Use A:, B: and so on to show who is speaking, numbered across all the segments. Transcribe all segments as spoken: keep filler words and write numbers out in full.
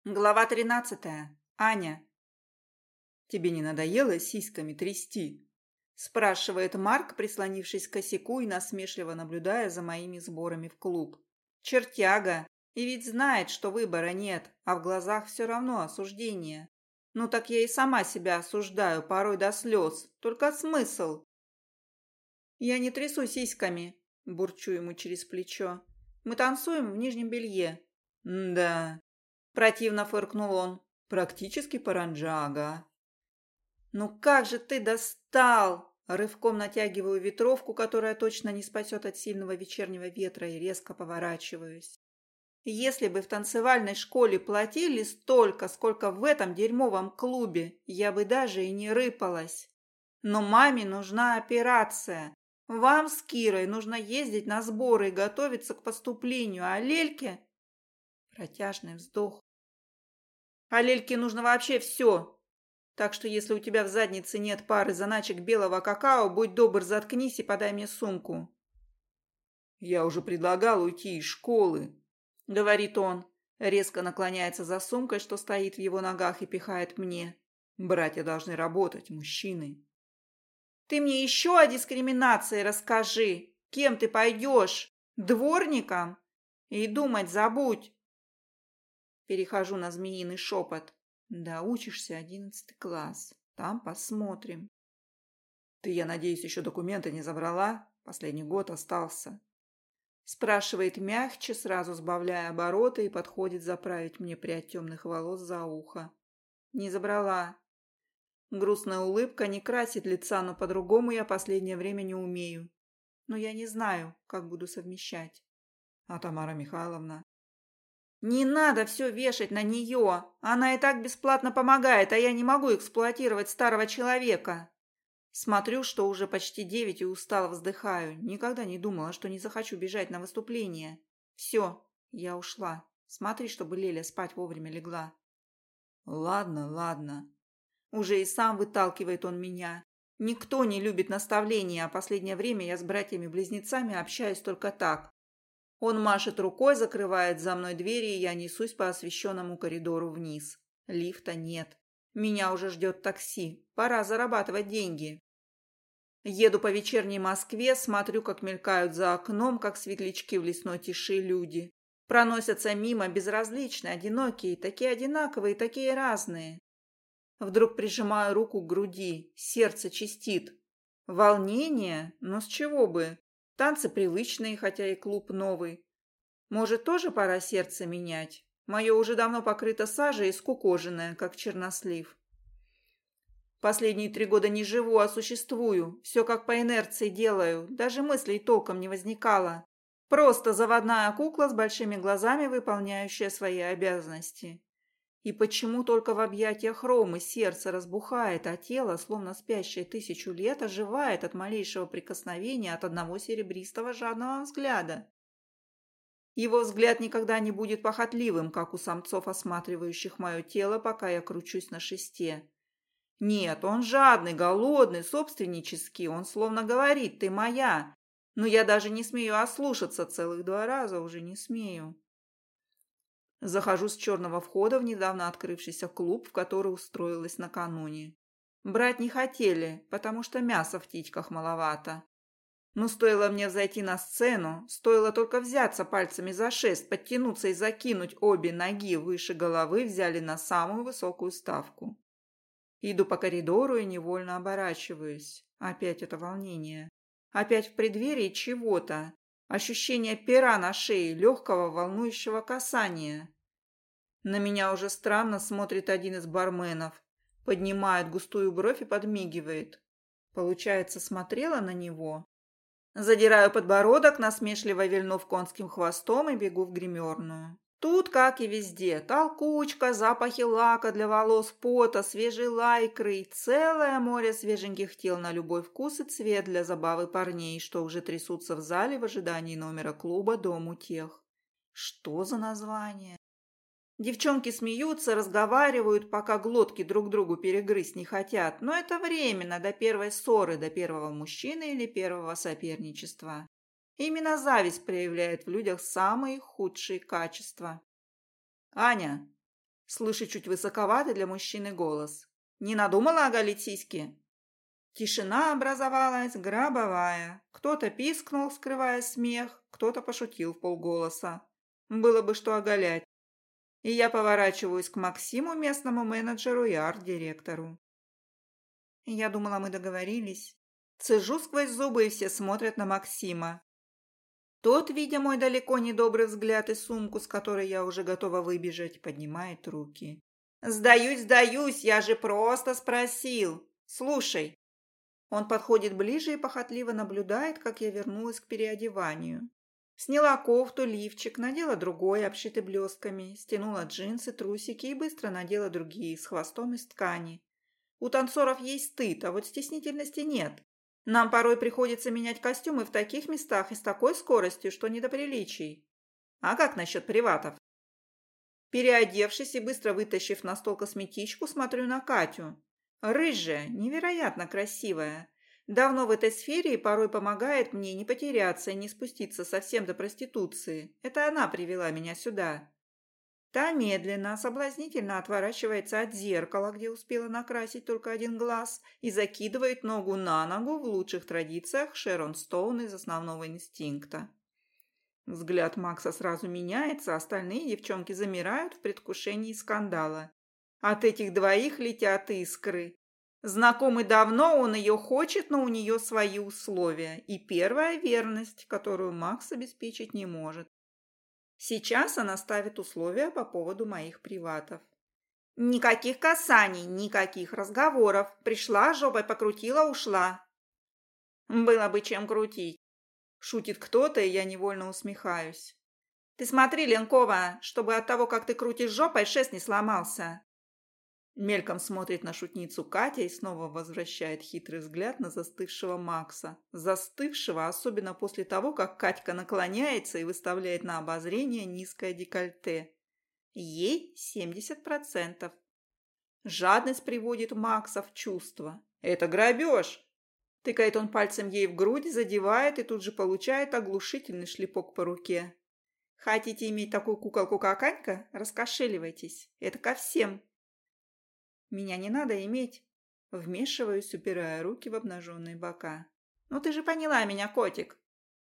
A: Глава тринадцатая. Аня. «Тебе не надоело сиськами трясти?» – спрашивает Марк, прислонившись к косяку и насмешливо наблюдая за моими сборами в клуб. Чертяга. И ведь знает, что выбора нет, а в глазах все равно осуждение. Ну так я и сама себя осуждаю, порой до слез. Только смысл? «Я не трясу сиськами», – бурчу ему через плечо. «Мы танцуем в нижнем белье». «Да». Противно фыркнул он. Практически паранджага. «Ну как же ты достал!» Рывком натягиваю ветровку, которая точно не спасет от сильного вечернего ветра, и резко поворачиваюсь. Если бы в танцевальной школе платили столько, сколько в этом дерьмовом клубе, я бы даже и не рыпалась. Но маме нужна операция. Вам с Кирой нужно ездить на сборы и готовиться к поступлению, а Лельке... Протяжный вздох. А Лельке нужно вообще все. Так что если у тебя в заднице нет пары заначек белого какао, будь добр, заткнись и подай мне сумку. «Я уже предлагал уйти из школы», — говорит он. Резко наклоняется за сумкой, что стоит в его ногах, и пихает мне. «Братья должны работать, мужчины». «Ты мне еще о дискриминации расскажи. Кем ты пойдешь? Дворником? И думать забудь». Перехожу на змеиный шепот. Да, учишься одиннадцатый класс. Там посмотрим. Ты, я надеюсь, еще документы не забрала? Последний год остался. Спрашивает мягче, сразу сбавляя обороты, и подходит заправить мне прядь темных волос за ухо. Не забрала. Грустная улыбка не красит лица, но по-другому я последнее время не умею. Но я не знаю, как буду совмещать. А Тамара Михайловна? «Не надо все вешать на нее. Она и так бесплатно помогает, а я не могу эксплуатировать старого человека». Смотрю, что уже почти девять, и устало вздыхаю. Никогда не думала, что не захочу бежать на выступление. Все, я ушла. Смотри, чтобы Леля спать вовремя легла. Ладно, ладно. Уже и сам выталкивает он меня. Никто не любит наставления, а последнее время я с братьями-близнецами общаюсь только так. Он машет рукой, закрывает за мной двери, и я несусь по освещенному коридору вниз. Лифта нет. Меня уже ждет такси. Пора зарабатывать деньги. Еду по вечерней Москве, смотрю, как мелькают за окном, как светлячки в лесной тиши люди. Проносятся мимо безразличные, одинокие, такие одинаковые, такие разные. Вдруг прижимаю руку к груди, сердце чистит. Волнение? Но с чего бы? Танцы привычные, хотя и клуб новый. Может, тоже пора сердце менять? Мое уже давно покрыто сажей и скукоженное, как чернослив. Последние три года не живу, а существую. Все как по инерции делаю. Даже мыслей толком не возникало. Просто заводная кукла с большими глазами, выполняющая свои обязанности. И почему только в объятиях Ромы сердце разбухает, а тело, словно спящее тысячу лет, оживает от малейшего прикосновения, от одного серебристого жадного взгляда? Его взгляд никогда не будет похотливым, как у самцов, осматривающих мое тело, пока я кручусь на шесте. Нет, он жадный, голодный, собственнический, он словно говорит: «Ты моя». Но я даже не смею ослушаться, целых два раза уже не смею. Захожу с черного входа в недавно открывшийся клуб, в который устроилась накануне. Брать не хотели, потому что мяса в титьках маловато. Но стоило мне взойти на сцену, стоило только взяться пальцами за шест, подтянуться и закинуть обе ноги выше головы, взяли на самую высокую ставку. Иду по коридору и невольно оборачиваюсь. Опять это волнение. Опять в преддверии чего-то. Ощущение пера на шее, легкого волнующего касания. На меня уже странно смотрит один из барменов. Поднимает густую бровь и подмигивает. Получается, смотрела на него? Задираю подбородок, насмешливо вильнув конским хвостом, и бегу в гримерную. Тут, как и везде, толкучка, запахи лака для волос, пота, свежей лайкры и целое море свеженьких тел на любой вкус и цвет для забавы парней, что уже трясутся в зале в ожидании номера клуба «Дом утех». Что за название? Девчонки смеются, разговаривают, пока глотки друг другу перегрызть не хотят, но это временно, до первой ссоры, до первого мужчины или первого соперничества. Именно зависть проявляет в людях самые худшие качества. «Аня!» – Слышу чуть высоковатый для мужчины голос. «Не надумала оголить сиськи?» Тишина образовалась гробовая. Кто-то пискнул, скрывая смех, кто-то пошутил в полголоса. Было бы что оголять. И я поворачиваюсь к Максиму, местному менеджеру и арт-директору. Я думала, мы договорились. Цежу сквозь зубы, и все смотрят на Максима. Тот, видя мой далеко не добрый взгляд и сумку, с которой я уже готова выбежать, поднимает руки. «Сдаюсь, сдаюсь, я же просто спросил. Слушай». Он подходит ближе и похотливо наблюдает, как я вернулась к переодеванию. Сняла кофту, лифчик, надела другой, обшитый блестками, стянула джинсы, трусики и быстро надела другие, с хвостом из ткани. У танцоров есть стыд, а вот стеснительности нет. Нам порой приходится менять костюмы в таких местах и с такой скоростью, что не до приличий. А как насчет приватов? Переодевшись и быстро вытащив на стол косметичку, смотрю на Катю. Рыжая, невероятно красивая. Давно в этой сфере и порой помогает мне не потеряться и не спуститься совсем до проституции. Это она привела меня сюда. Та медленно, соблазнительно отворачивается от зеркала, где успела накрасить только один глаз, и закидывает ногу на ногу в лучших традициях Шерон Стоун из «Основного инстинкта». Взгляд Макса сразу меняется, остальные девчонки замирают в предвкушении скандала. От этих двоих летят искры. Знакомый давно, он ее хочет, но у нее свои условия. И первая верность, которую Макс обеспечить не может. Сейчас она ставит условия по поводу моих приватов. Никаких касаний, никаких разговоров. Пришла, жопой покрутила, ушла. Было бы чем крутить. Шутит кто-то, и я невольно усмехаюсь. Ты смотри, Ленкова, чтобы от того, как ты крутишь жопой, шест не сломался. Мельком смотрит на шутницу Катя и снова возвращает хитрый взгляд на застывшего Макса. Застывшего, особенно после того, как Катька наклоняется и выставляет на обозрение низкое декольте. Ей семьдесят процентов. Жадность приводит Макса в чувство. Это грабеж. Тыкает он пальцем ей в грудь, задевает и тут же получает оглушительный шлепок по руке. Хотите иметь такую куколку, как Анька? Раскошеливайтесь. Это ко всем. Меня не надо иметь. Вмешиваюсь, упирая руки в обнаженные бока. Ну ты же поняла меня, котик.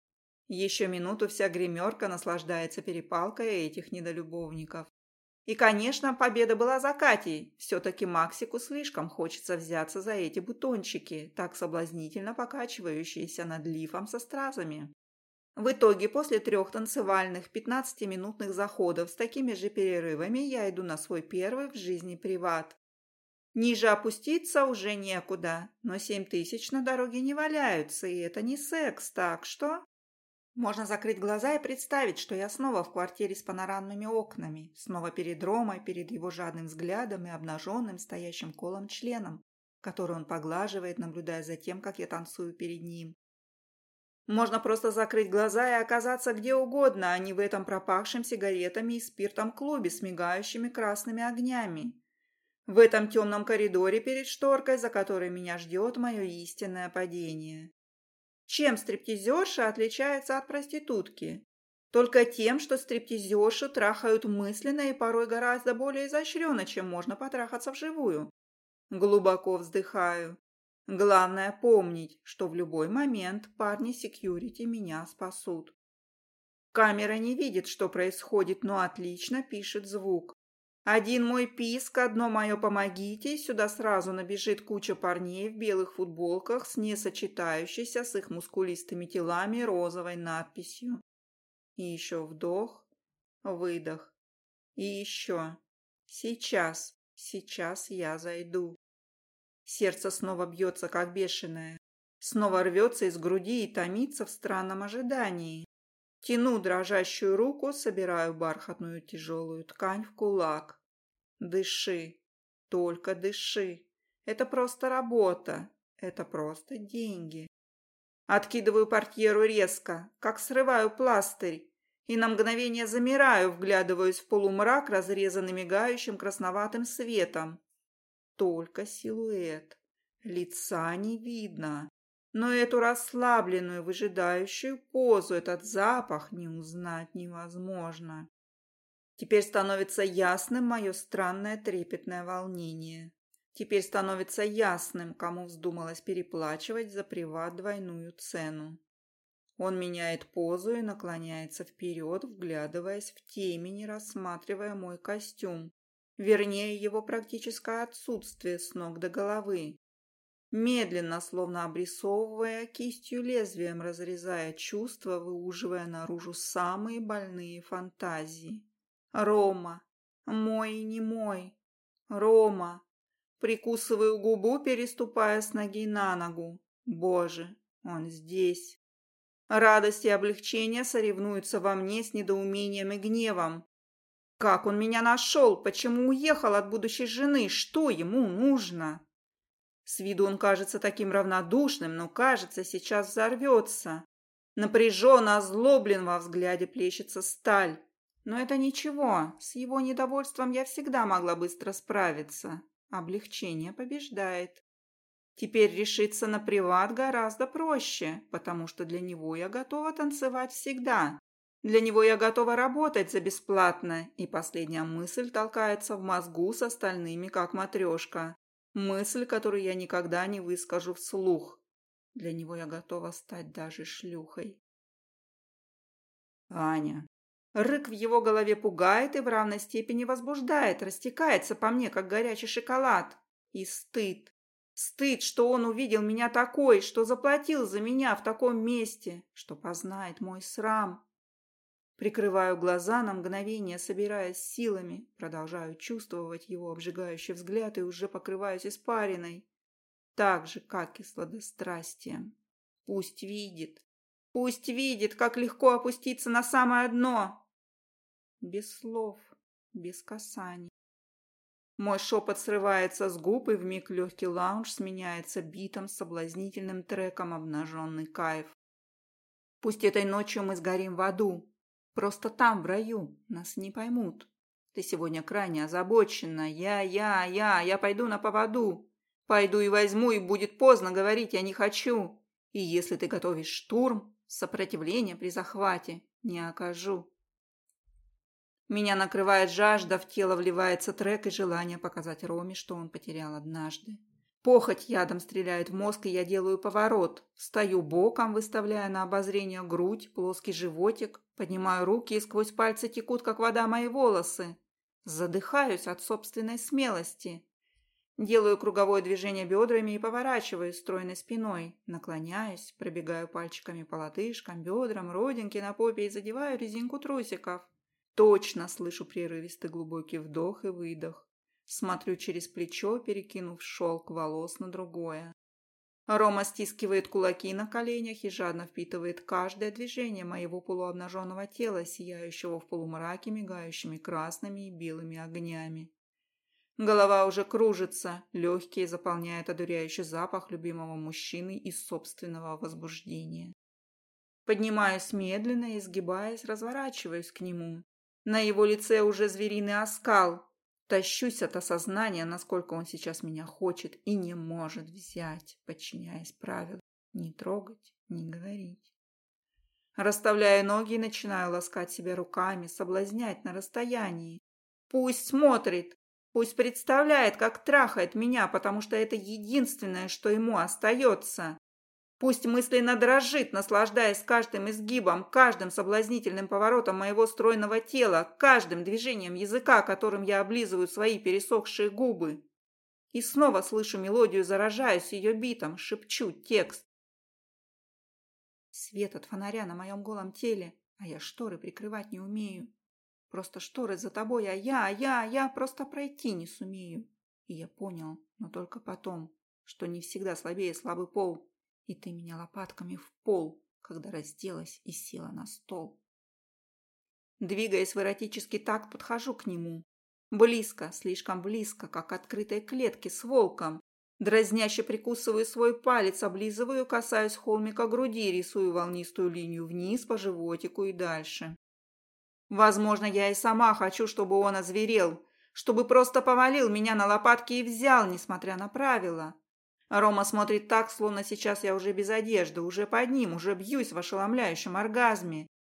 A: Еще минуту вся гримерка наслаждается перепалкой этих недолюбовников. И, конечно, победа была за Катей. Все-таки Максику слишком хочется взяться за эти бутончики, так соблазнительно покачивающиеся над лифом со стразами. В итоге, после трех танцевальных пятнадцатиминутных заходов с такими же перерывами, я иду на свой первый в жизни приват. Ниже опуститься уже некуда, но семь тысяч на дороге не валяются, и это не секс, так что... Можно закрыть глаза и представить, что я снова в квартире с панорамными окнами, снова перед Ромой, перед его жадным взглядом и обнаженным, стоящим колом членом, который он поглаживает, наблюдая за тем, как я танцую перед ним. Можно просто закрыть глаза и оказаться где угодно, а не в этом пропахшем сигаретами и спиртом клубе с мигающими красными огнями. В этом темном коридоре перед шторкой, за которой меня ждет мое истинное падение. Чем стриптизерша отличается от проститутки? Только тем, что стриптизершу трахают мысленно и порой гораздо более изощренно, чем можно потрахаться вживую. Глубоко вздыхаю. Главное помнить, что в любой момент парни секьюрити меня спасут. Камера не видит, что происходит, но отлично пишет звук. Один мой писк, одно мое «помогите», сюда сразу набежит куча парней в белых футболках с несочетающейся с их мускулистыми телами розовой надписью. И еще вдох, выдох. И еще. Сейчас, сейчас я зайду. Сердце снова бьется, как бешеное. Снова рвется из груди и томится в странном ожидании. Тяну дрожащую руку, собираю бархатную тяжелую ткань в кулак. Дыши, только дыши. Это просто работа, это просто деньги. Откидываю портьеру резко, как срываю пластырь, и на мгновение замираю, вглядываясь в полумрак, разрезанный мигающим красноватым светом. Только силуэт, лица не видно. Но эту расслабленную, выжидающую позу, этот запах не узнать невозможно. Теперь становится ясным мое странное трепетное волнение. Теперь становится ясным, кому вздумалось переплачивать за приват двойную цену. Он меняет позу и наклоняется вперед, вглядываясь в темень, рассматривая мой костюм, вернее, его практическое отсутствие с ног до головы. Медленно, словно обрисовывая кистью лезвием, разрезая чувства, выуживая наружу самые больные фантазии. Рома. Мой и не мой. Рома. Прикусываю губу, переступая с ноги на ногу. Боже, он здесь. Радость и облегчение соревнуются во мне с недоумением и гневом. Как он меня нашел? Почему уехал от будущей жены? Что ему нужно? С виду он кажется таким равнодушным, но, кажется, сейчас взорвется. Напряжен, озлоблен, во взгляде плещется сталь. Но это ничего, с его недовольством я всегда могла быстро справиться. Облегчение побеждает. Теперь решиться на приват гораздо проще, потому что для него я готова танцевать всегда. Для него я готова работать за бесплатно, и последняя мысль толкается в мозгу с остальными, как матрешка. Мысль, которую я никогда не выскажу вслух. Для него я готова стать даже шлюхой. Аня. Рык в его голове пугает и в равной степени возбуждает, растекается по мне, как горячий шоколад. И стыд. Стыд, что он увидел меня такой, что заплатил за меня в таком месте, что познает мой срам. Прикрываю глаза на мгновение, собираясь силами, продолжаю чувствовать его обжигающий взгляд и уже покрываюсь испариной. Так же, как и сладострастием. Пусть видит. Пусть видит, как легко опуститься на самое дно. Без слов, без касаний. Мой шепот срывается с губ, и вмиг легкий лаунж сменяется битом с соблазнительным треком «Обнаженный кайф». Пусть этой ночью мы сгорим в аду. Просто там, в раю, нас не поймут. Ты сегодня крайне озабочена. Я, я, я, я пойду на поводу. Пойду и возьму, и будет поздно говорить «я не хочу». И если ты готовишь штурм, сопротивление при захвате не окажу. Меня накрывает жажда, в тело вливается трек и желание показать Роме, что он потерял однажды. Похоть ядом стреляет в мозг, и я делаю поворот. Встаю боком, выставляя на обозрение грудь, плоский животик, поднимаю руки, и сквозь пальцы текут, как вода, мои волосы. Задыхаюсь от собственной смелости. Делаю круговое движение бедрами и поворачиваюсь стройной спиной. Наклоняюсь, пробегаю пальчиками по лодыжкам, бедрам, родинке на попе и задеваю резинку трусиков. Точно слышу прерывистый глубокий вдох и выдох. Смотрю через плечо, перекинув шелк волос на другое. Рома стискивает кулаки на коленях и жадно впитывает каждое движение моего полуобнаженного тела, сияющего в полумраке мигающими красными и белыми огнями. Голова уже кружится, легкие заполняет одуряющий запах любимого мужчины из собственного возбуждения. Поднимаюсь медленно и, изгибаясь, разворачиваюсь к нему. На его лице уже звериный оскал. Тащусь от осознания, насколько он сейчас меня хочет и не может взять, подчиняясь правилам. Не трогать, не говорить. Расставляю ноги и начинаю ласкать себя руками, соблазнять на расстоянии. Пусть смотрит, пусть представляет, как трахает меня, потому что это единственное, что ему остается. Пусть мысленно дрожит, наслаждаясь каждым изгибом, каждым соблазнительным поворотом моего стройного тела, каждым движением языка, которым я облизываю свои пересохшие губы. И снова слышу мелодию, заражаюсь ее битом, шепчу текст. Свет от фонаря на моем голом теле, а я шторы прикрывать не умею. Просто шторы за тобой, а я, я, я просто пройти не сумею. И я понял, но только потом, что не всегда слабее слабый пол. И ты меня лопатками в пол, когда разделась и села на стол. Двигаясь в эротический такт, подхожу к нему. Близко, слишком близко, как к открытой клетке с волком. Дразняще прикусываю свой палец, облизываю, касаюсь холмика груди, рисую волнистую линию вниз по животику и дальше. Возможно, я и сама хочу, чтобы он озверел, чтобы просто повалил меня на лопатки и взял, несмотря на правила. Рома смотрит так, словно сейчас я уже без одежды, уже под ним, уже бьюсь в ошеломляющем оргазме.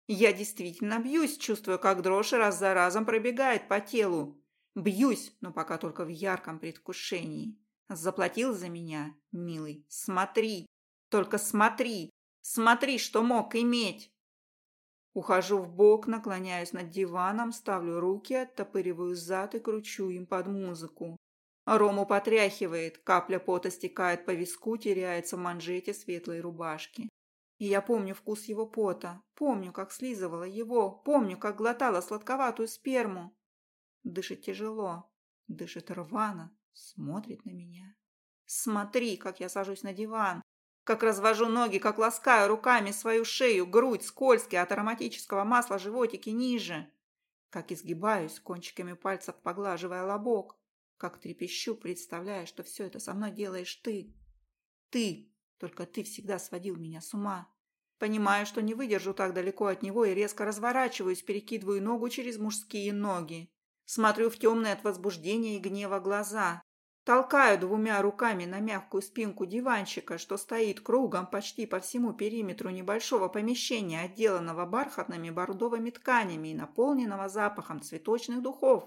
A: Я действительно бьюсь, чувствуя, как дрожь раз за разом пробегает по телу. Бьюсь, но пока только в ярком предвкушении. Заплатил за меня, милый. Смотри, только смотри, смотри, что мог иметь. Ухожу в бок, наклоняюсь над диваном, ставлю руки, оттопыриваю зад и кручу им под музыку. Рому потряхивает, капля пота стекает по виску, теряется в манжете светлой рубашки. И я помню вкус его пота, помню, как слизывала его, помню, как глотала сладковатую сперму. Дышит тяжело, дышит рвано, смотрит на меня. Смотри, как я сажусь на диван, как развожу ноги, как ласкаю руками свою шею, грудь, скользкие от ароматического масла животики ниже. Как изгибаюсь, кончиками пальцев поглаживая лобок. Как трепещу, представляя, что все это со мной делаешь ты. Ты, только ты всегда сводил меня с ума. Понимаю, что не выдержу так далеко от него и резко разворачиваюсь, перекидываю ногу через мужские ноги. Смотрю в темные от возбуждения и гнева глаза. Толкаю двумя руками на мягкую спинку диванчика, что стоит кругом почти по всему периметру небольшого помещения, отделанного бархатными бордовыми тканями и наполненного запахом цветочных духов.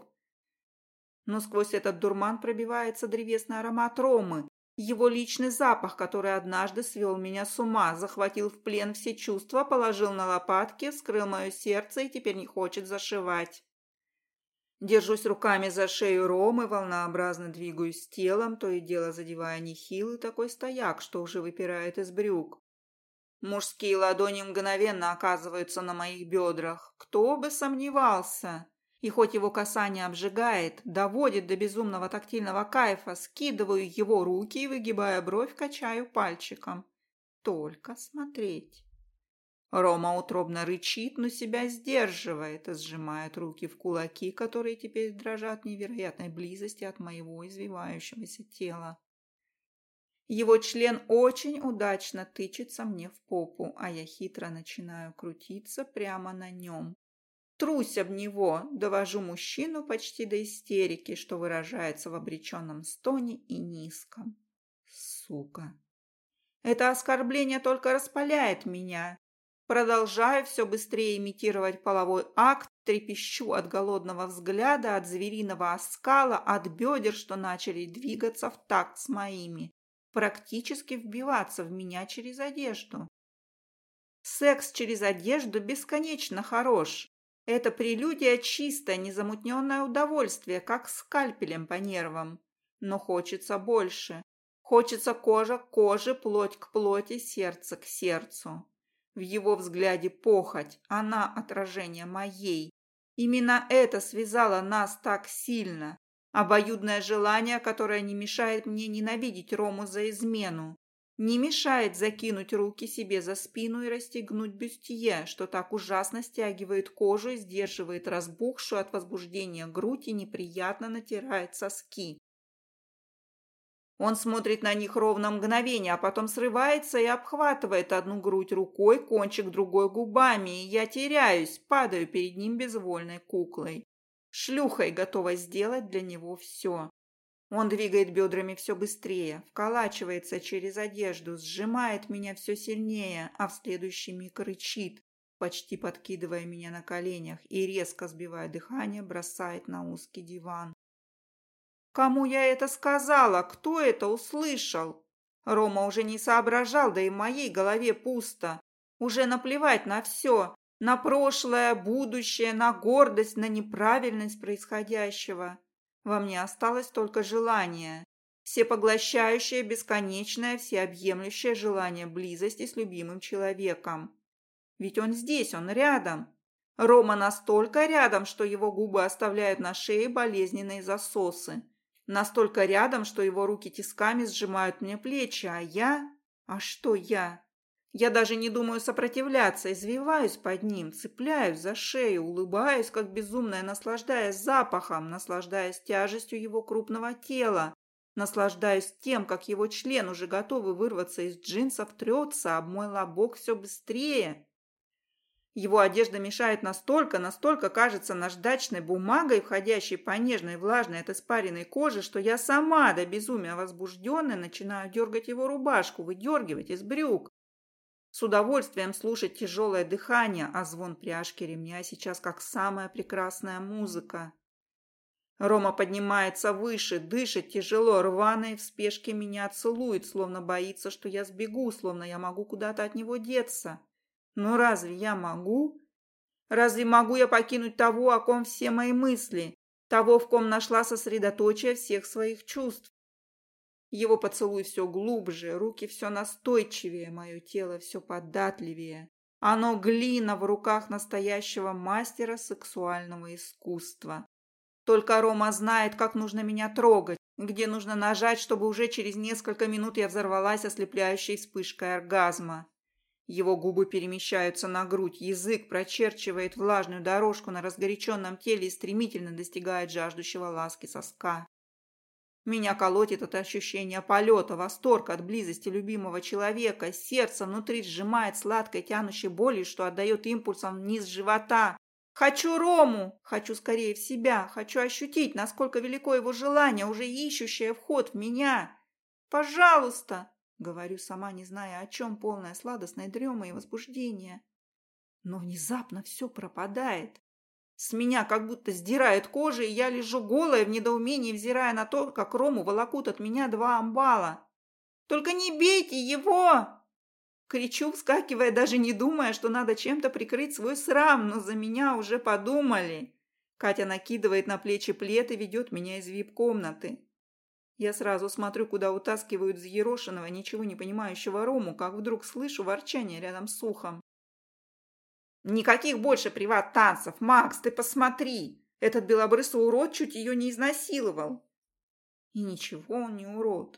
A: Но сквозь этот дурман пробивается древесный аромат ромы, его личный запах, который однажды свел меня с ума, захватил в плен все чувства, положил на лопатки, вскрыл мое сердце и теперь не хочет зашивать. Держусь руками за шею Ромы, волнообразно двигаюсь телом, то и дело задевая нехилый такой стояк, что уже выпирает из брюк. Мужские ладони мгновенно оказываются на моих бедрах. Кто бы сомневался! И хоть его касание обжигает, доводит до безумного тактильного кайфа, скидываю его руки и, выгибая бровь, качаю пальчиком. Только смотреть. Рома утробно рычит, но себя сдерживает, сжимает руки в кулаки, которые теперь дрожат в невероятной близости от моего извивающегося тела. Его член очень удачно тычется мне в попу, а я хитро начинаю крутиться прямо на нем. Трусь об него, довожу мужчину почти до истерики, что выражается в обреченном стоне и низком. Сука! Это оскорбление только распаляет меня. Продолжаю все быстрее имитировать половой акт, трепещу от голодного взгляда, от звериного оскала, от бедер, что начали двигаться в такт с моими, практически вбиваться в меня через одежду. Секс через одежду бесконечно хорош. Это прелюдия чистое, незамутненное удовольствие, как скальпелем по нервам. Но хочется больше. Хочется кожа к коже, плоть к плоти, сердце к сердцу. В его взгляде похоть, она отражение моей. Именно это связало нас так сильно. Обоюдное желание, которое не мешает мне ненавидеть Рому за измену. Не мешает закинуть руки себе за спину и расстегнуть бюстье, что так ужасно стягивает кожу и сдерживает разбухшую от возбуждения грудь и неприятно натирает соски. Он смотрит на них ровно мгновение, а потом срывается и обхватывает одну грудь рукой, кончик другой губами, и я теряюсь, падаю перед ним безвольной куклой. Шлюхой готова сделать для него все. Он двигает бедрами все быстрее, вколачивается через одежду, сжимает меня все сильнее, а в следующий миг рычит, почти подкидывая меня на коленях и, резко сбивая дыхание, бросает на узкий диван. Кому я это сказала? Кто это услышал? Рома уже не соображал, да и в моей голове пусто. Уже наплевать на все, на прошлое, будущее, на гордость, на неправильность происходящего. Во мне осталось только желание. Всепоглощающее, бесконечное, всеобъемлющее желание близости с любимым человеком. Ведь он здесь, он рядом. Рома настолько рядом, что его губы оставляют на шее болезненные засосы. Настолько рядом, что его руки тисками сжимают мне плечи, а я... А что я? Я даже не думаю сопротивляться, извиваюсь под ним, цепляюсь за шею, улыбаюсь, как безумная, наслаждаясь запахом, наслаждаясь тяжестью его крупного тела, наслаждаюсь тем, как его член, уже готовый вырваться из джинсов, трется об мой лобок все быстрее. Его одежда мешает настолько, настолько кажется наждачной бумагой, входящей по нежной, влажной от испаренной кожи, что я сама до безумия возбужденная начинаю дергать его рубашку, выдергивать из брюк. С удовольствием слушать тяжелое дыхание, а звон пряжки ремня сейчас как самая прекрасная музыка. Рома поднимается выше, дышит тяжело, рвано и в спешке меня целует, словно боится, что я сбегу, словно я могу куда-то от него деться. Но разве я могу? Разве могу я покинуть того, о ком все мои мысли, того, в ком нашла сосредоточие всех своих чувств? Его поцелуй все глубже, руки все настойчивее, мое тело все податливее. Оно глина в руках настоящего мастера сексуального искусства. Только Рома знает, как нужно меня трогать, где нужно нажать, чтобы уже через несколько минут я взорвалась ослепляющей вспышкой оргазма. Его губы перемещаются на грудь, язык прочерчивает влажную дорожку на разгоряченном теле и стремительно достигает жаждущего ласки соска. Меня колотит от ощущения полета, восторг от близости любимого человека, сердце внутри сжимает сладкой тянущей болью, что отдает импульсом вниз живота. Хочу Рому! Хочу скорее в себя, хочу ощутить, насколько велико его желание, уже ищущее вход в меня. Пожалуйста! Говорю сама, не зная о чем, полная сладостной дремы и возбуждения. Но внезапно все пропадает. С меня как будто сдирает кожу, и я лежу голая в недоумении, взирая на то, как Рому волокут от меня два амбала. «Только не бейте его!» Кричу, вскакивая, даже не думая, что надо чем-то прикрыть свой срам, но за меня уже подумали. Катя накидывает на плечи плед и ведет меня из вип-комнаты. Я сразу смотрю, куда утаскивают взъерошенного, ничего не понимающего Рому, как вдруг слышу ворчание рядом с ухом. «Никаких больше приват-танцев! Макс, ты посмотри! Этот белобрысый урод чуть ее не изнасиловал!» И ничего, он не урод.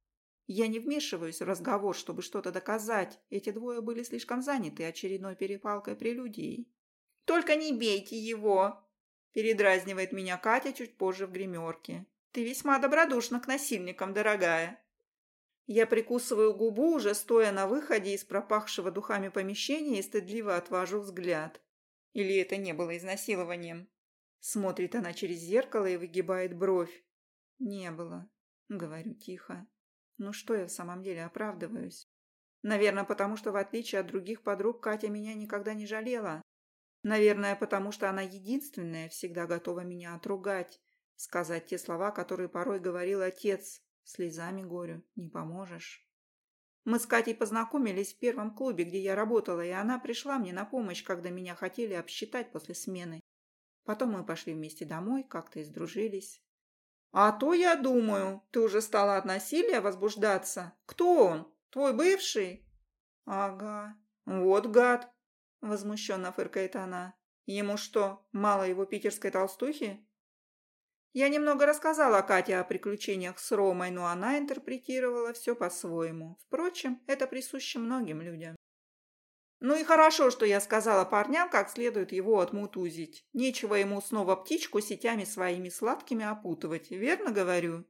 A: Я не вмешиваюсь в разговор, чтобы что-то доказать. Эти двое были слишком заняты очередной перепалкой прелюдией. «Только не бейте его!» – передразнивает меня Катя чуть позже в гримерке. «Ты весьма добродушна к насильникам, дорогая!» Я прикусываю губу, уже стоя на выходе из пропахшего духами помещения, и стыдливо отвожу взгляд. Или это не было изнасилованием? Смотрит она через зеркало и выгибает бровь. «Не было», — говорю тихо. «Ну что я в самом деле оправдываюсь? Наверное, потому что, в отличие от других подруг, Катя меня никогда не жалела. Наверное, потому что она единственная всегда готова меня отругать, сказать те слова, которые порой говорил отец. Слезами горю не поможешь». Мы с Катей познакомились в первом клубе, где я работала, и она пришла мне на помощь, когда меня хотели обсчитать после смены. Потом мы пошли вместе домой, как-то и сдружились. «А то я думаю, ты уже стала от насилия возбуждаться. Кто он? Твой бывший?» «Ага. Вот гад!» – возмущенно фыркает она. «Ему что, мало его питерской толстухи?» Я немного рассказала Кате о приключениях с Ромой, но она интерпретировала все по-своему. Впрочем, это присуще многим людям. Ну и хорошо, что я сказала парням, как следует его отмутузить. Нечего ему снова птичку сетями своими сладкими опутывать, верно говорю?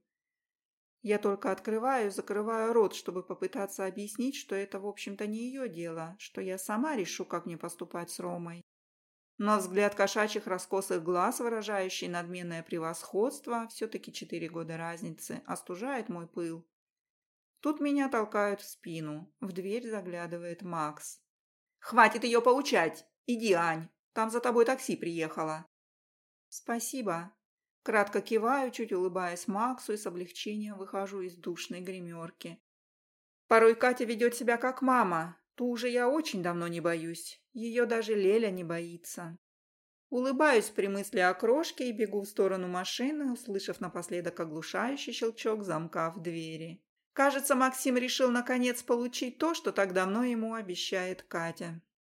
A: Я только открываю и закрываю рот, чтобы попытаться объяснить, что это, в общем-то, не ее дело, что я сама решу, как мне поступать с Ромой. Но взгляд кошачьих раскосых глаз, выражающий надменное превосходство, все-таки четыре года разницы, остужает мой пыл. Тут меня толкают в спину. В дверь заглядывает Макс. «Хватит ее поучать! Иди, Ань, там за тобой такси приехало». «Спасибо». Кратко киваю, чуть улыбаясь Максу, и с облегчением выхожу из душной гримерки. Порой Катя ведет себя как мама. Ту уже я очень давно не боюсь. Ее даже Леля не боится. Улыбаюсь при мысли о крошке и бегу в сторону машины, услышав напоследок оглушающий щелчок замка в двери. Кажется, Максим решил наконец получить то, что так давно ему обещает Катя.